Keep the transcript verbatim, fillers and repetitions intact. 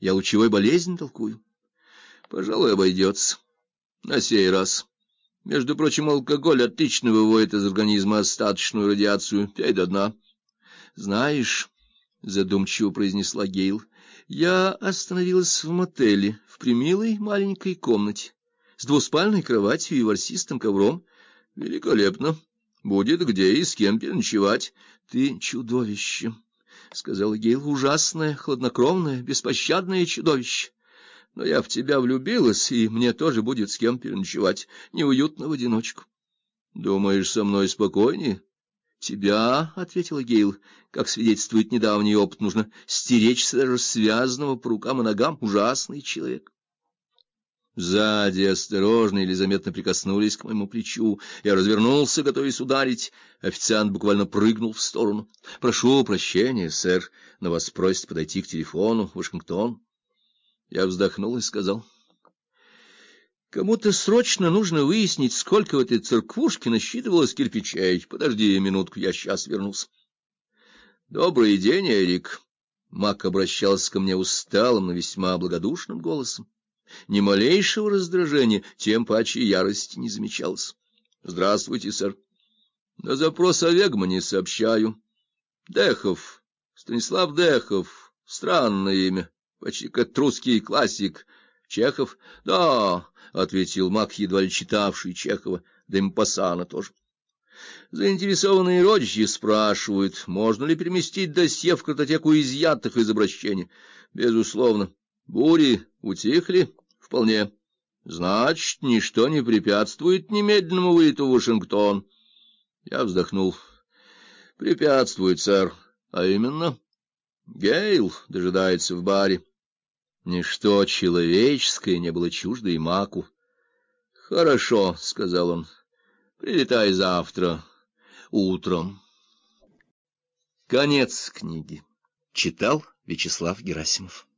Я лучевой болезнь толкую. Пожалуй, обойдется. На сей раз. Между прочим, алкоголь отлично выводит из организма остаточную радиацию. Пей до дна. Знаешь, — задумчиво произнесла Гейл, — я остановилась в мотеле, в премилой маленькой комнате, с двуспальной кроватью и ворсистым ковром. Великолепно. Будет где и с кем переночевать. Ты чудовище, — сказала Гейл, — ужасное, хладнокровное, беспощадное чудовище. Но я в тебя влюбилась, и мне тоже будет с кем переночевать. Неуютно в одиночку. Думаешь, со мной спокойнее? Тебя, — ответила Гейл, — как свидетельствует недавний опыт, нужно стеречься даже связанного по рукам и ногам. Ужасный человек. Сзади осторожно или заметно прикоснулись к моему плечу. Я развернулся, готовясь ударить. Официант буквально прыгнул в сторону. — Прошу прощения, сэр, но вас просят подойти к телефону, Вашингтон. Я вздохнул и сказал: — Кому-то срочно нужно выяснить, сколько в этой церквушке насчитывалось кирпичей. Подожди минутку, я сейчас вернусь. — Добрый день, Эрик. Мак обращался ко мне усталым, но весьма благодушным голосом. Ни малейшего раздражения, тем паче ярости не замечалось. — Здравствуйте, сэр. — На запрос о Вегмане сообщаю. Дехов, Станислав Дехов. Странное имя, почти как русский классик. Чехов? — Да, — ответил Мак, едва ли читавший Чехова, да и Мопассана тоже. Заинтересованные родичи спрашивают, можно ли переместить досье в картотеку изъятых из обращения. Безусловно. Бури утихли? Вполне. Значит, ничто не препятствует немедленному вылету в Вашингтон. Я вздохнул. Препятствует, сэр. А именно? Гейл дожидается в баре. Ничто человеческое не было чуждо и Маку. — Хорошо, — сказал он, — прилетай завтра утром. Конец книги. Читал Вячеслав Герасимов.